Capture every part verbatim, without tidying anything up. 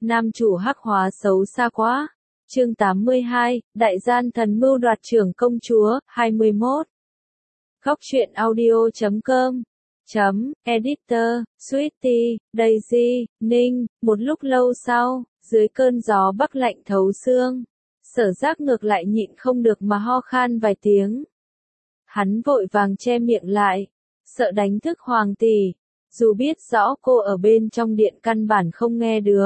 nam chủ hắc hóa xấu xa quá. Chương tám mươi hai, Đại gian thần mưu đoạt trưởng công chúa, hai mươi mốt. Góc truyện audio chấm com chấm editor, Sweetie, Daisy, Ninh. Một lúc lâu sau, dưới cơn gió bắc lạnh thấu xương, Sở Giác ngược lại nhịn không được mà ho khan vài tiếng. Hắn vội vàng che miệng lại, sợ đánh thức hoàng tỷ, dù biết rõ cô ở bên trong điện căn bản không nghe được.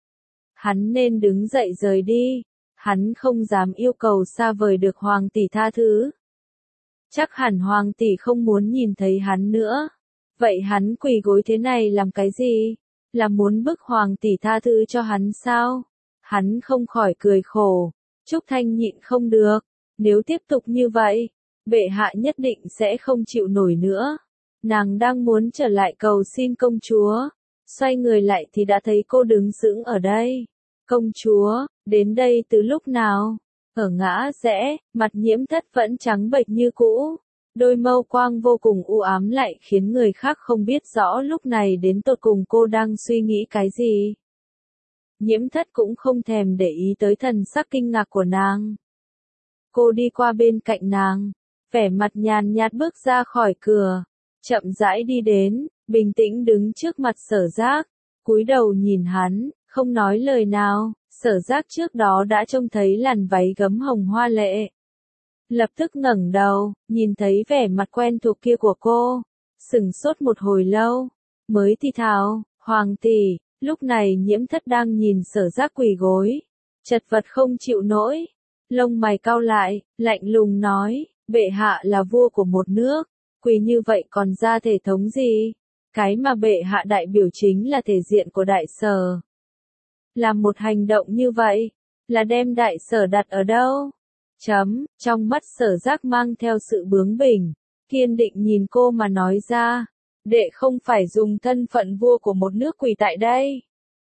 Hắn nên đứng dậy rời đi, hắn không dám yêu cầu xa vời được hoàng tỷ tha thứ. Chắc hẳn hoàng tỷ không muốn nhìn thấy hắn nữa. Vậy hắn quỳ gối thế này làm cái gì? Là muốn bức hoàng tỷ tha thứ cho hắn sao? Hắn không khỏi cười khổ. Trúc Thanh nhịn không được. Nếu tiếp tục như vậy, bệ hạ nhất định sẽ không chịu nổi nữa. Nàng đang muốn trở lại cầu xin công chúa. Xoay người lại thì đã thấy cô đứng sững ở đây. Công chúa, đến đây từ lúc nào? Ở ngã rẽ, mặt Nhiễm Thất vẫn trắng bệch như cũ. Đôi mâu quang vô cùng u ám lại khiến người khác không biết rõ lúc này đến tột cùng cô đang suy nghĩ cái gì. Nhiễm Thất cũng không thèm để ý tới thần sắc kinh ngạc của nàng. Cô đi qua bên cạnh nàng, vẻ mặt nhàn nhạt bước ra khỏi cửa, chậm rãi đi đến, bình tĩnh đứng trước mặt Sở Giác, cúi đầu nhìn hắn, không nói lời nào. Sở Giác trước đó đã trông thấy làn váy gấm hồng hoa lệ. Lập tức ngẩng đầu, nhìn thấy vẻ mặt quen thuộc kia của cô, sững sốt một hồi lâu, mới thì thào, hoàng tỷ. Lúc này Nhiễm Thất đang nhìn Sở Giác quỳ gối, chật vật không chịu nổi, lông mày cau lại, lạnh lùng nói, bệ hạ là vua của một nước, quỳ như vậy còn ra thể thống gì? Cái mà bệ hạ đại biểu chính là thể diện của Đại Sở. Làm một hành động như vậy, là đem Đại Sở đặt ở đâu? Chấm, trong mắt Sở Giác mang theo sự bướng bỉnh, kiên định nhìn cô mà nói ra, đệ không phải dùng thân phận vua của một nước quỳ tại đây.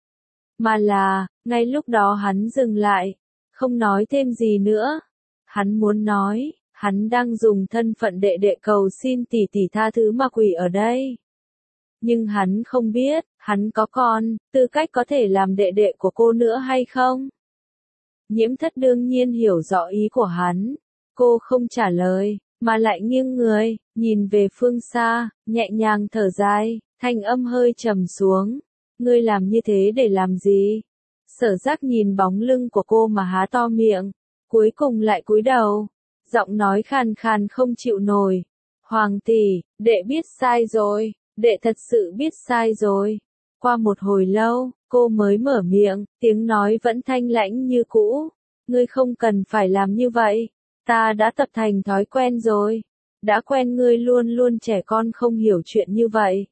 Mà là, ngay lúc đó hắn dừng lại, không nói thêm gì nữa. Hắn muốn nói, hắn đang dùng thân phận đệ đệ cầu xin tỷ tỷ tha thứ mà quỳ ở đây. Nhưng hắn không biết, hắn có còn tư cách có thể làm đệ đệ của cô nữa hay không? Nhiễm Thất đương nhiên hiểu rõ ý của hắn. Cô không trả lời, mà lại nghiêng người, nhìn về phương xa, nhẹ nhàng thở dài, thanh âm hơi trầm xuống. Ngươi làm như thế để làm gì? Sở Giác nhìn bóng lưng của cô mà há to miệng, cuối cùng lại cúi đầu, giọng nói khàn khàn không chịu nổi. Hoàng tỷ, đệ biết sai rồi, đệ thật sự biết sai rồi. Qua một hồi lâu, cô mới mở miệng, tiếng nói vẫn thanh lãnh như cũ. Ngươi không cần phải làm như vậy, ta đã tập thành thói quen rồi. Đã quen ngươi luôn luôn trẻ con không hiểu chuyện như vậy.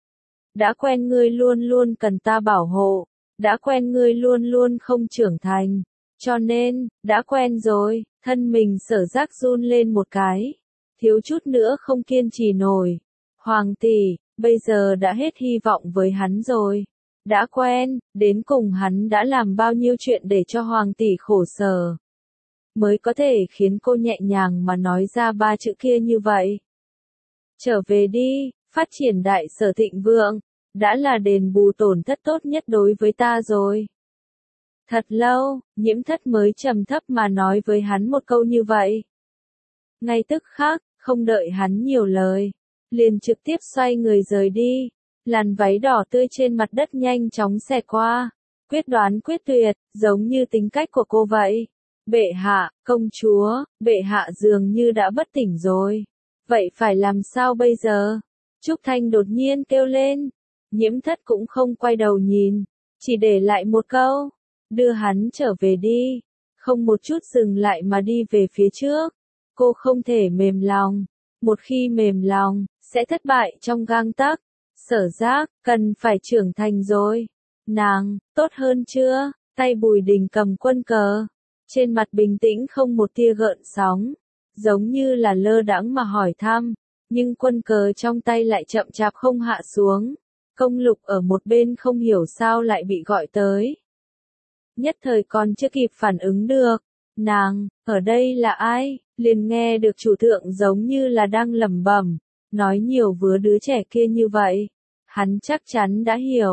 Đã quen ngươi luôn luôn cần ta bảo hộ. Đã quen ngươi luôn luôn không trưởng thành. Cho nên, đã quen rồi, thân mình Sở Giác run lên một cái. Thiếu chút nữa không kiên trì nổi. Hoàng tỷ, bây giờ đã hết hy vọng với hắn rồi. Đã quen, đến cùng hắn đã làm bao nhiêu chuyện để cho hoàng tỷ khổ sở. Mới có thể khiến cô nhẹ nhàng mà nói ra ba chữ kia như vậy. Trở về đi, phát triển Đại Sở thịnh vượng, đã là đền bù tổn thất tốt nhất đối với ta rồi. Thật lâu, Nhiễm Thất mới trầm thấp mà nói với hắn một câu như vậy. Ngay tức khắc, không đợi hắn nhiều lời, liền trực tiếp xoay người rời đi. Làn váy đỏ tươi trên mặt đất nhanh chóng xẹt qua, quyết đoán quyết tuyệt, giống như tính cách của cô vậy. Bệ hạ, công chúa, bệ hạ dường như đã bất tỉnh rồi. Vậy phải làm sao bây giờ? Trúc Thanh đột nhiên kêu lên. Nhiễm Thất cũng không quay đầu nhìn, chỉ để lại một câu, đưa hắn trở về đi. Không một chút dừng lại mà đi về phía trước. Cô không thể mềm lòng, một khi mềm lòng, sẽ thất bại trong gang tấc. Sở Giác, cần phải trưởng thành rồi. Nàng, tốt hơn chưa? Tay Bùi Đình cầm quân cờ. Trên mặt bình tĩnh không một tia gợn sóng. Giống như là lơ đãng mà hỏi thăm. Nhưng quân cờ trong tay lại chậm chạp không hạ xuống. Công Lục ở một bên không hiểu sao lại bị gọi tới. Nhất thời còn chưa kịp phản ứng được. Nàng, ở đây là ai? Liền nghe được chủ thượng giống như là đang lẩm bẩm. Nói nhiều với đứa trẻ kia như vậy. Hắn chắc chắn đã hiểu.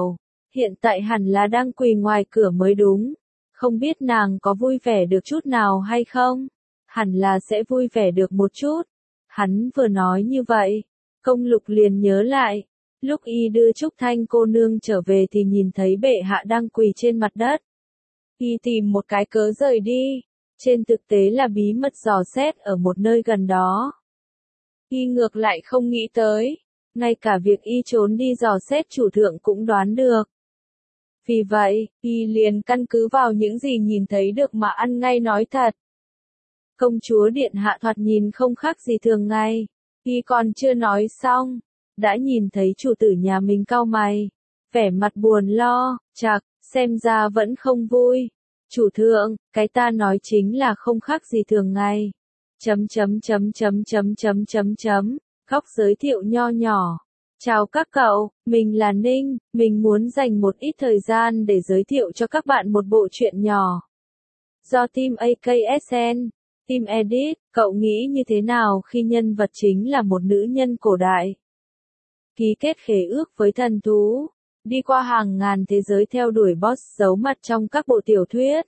Hiện tại hẳn là đang quỳ ngoài cửa mới đúng. Không biết nàng có vui vẻ được chút nào hay không? Hẳn là sẽ vui vẻ được một chút. Hắn vừa nói như vậy, Công Lục liền nhớ lại. Lúc y đưa Trúc Thanh cô nương trở về thì nhìn thấy bệ hạ đang quỳ trên mặt đất. Y tìm một cái cớ rời đi. Trên thực tế là bí mật dò xét ở một nơi gần đó. Y ngược lại không nghĩ tới. Ngay cả việc y trốn đi dò xét chủ thượng cũng đoán được. Vì vậy, y liền căn cứ vào những gì nhìn thấy được mà ăn ngay nói thật. Công chúa điện hạ thoạt nhìn không khác gì thường ngày. Y còn chưa nói xong, đã nhìn thấy chủ tử nhà mình cau mày, vẻ mặt buồn lo, chạc, xem ra vẫn không vui. Chủ thượng, cái ta nói chính là không khác gì thường ngày. Chấm chấm chấm chấm chấm chấm chấm chấm, Khóc giới thiệu nho nhỏ. Chào các cậu, mình là Ninh, mình muốn dành một ít thời gian để giới thiệu cho các bạn một bộ truyện nhỏ. Do team a ca ét en, team edit, cậu nghĩ như thế nào khi nhân vật chính là một nữ nhân cổ đại? Ký kết khế ước với thần thú, đi qua hàng ngàn thế giới theo đuổi boss giấu mặt trong các bộ tiểu thuyết.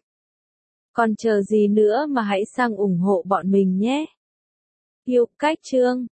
Còn chờ gì nữa mà hãy sang ủng hộ bọn mình nhé. Yêu cách chương